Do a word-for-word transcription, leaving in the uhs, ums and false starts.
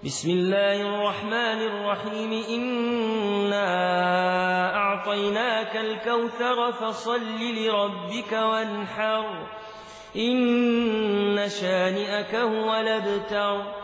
بسم الله الرحمن الرحيم إنا أعطيناك الكوثر فصل لربك وانحر إن شانئك هو الأبتر.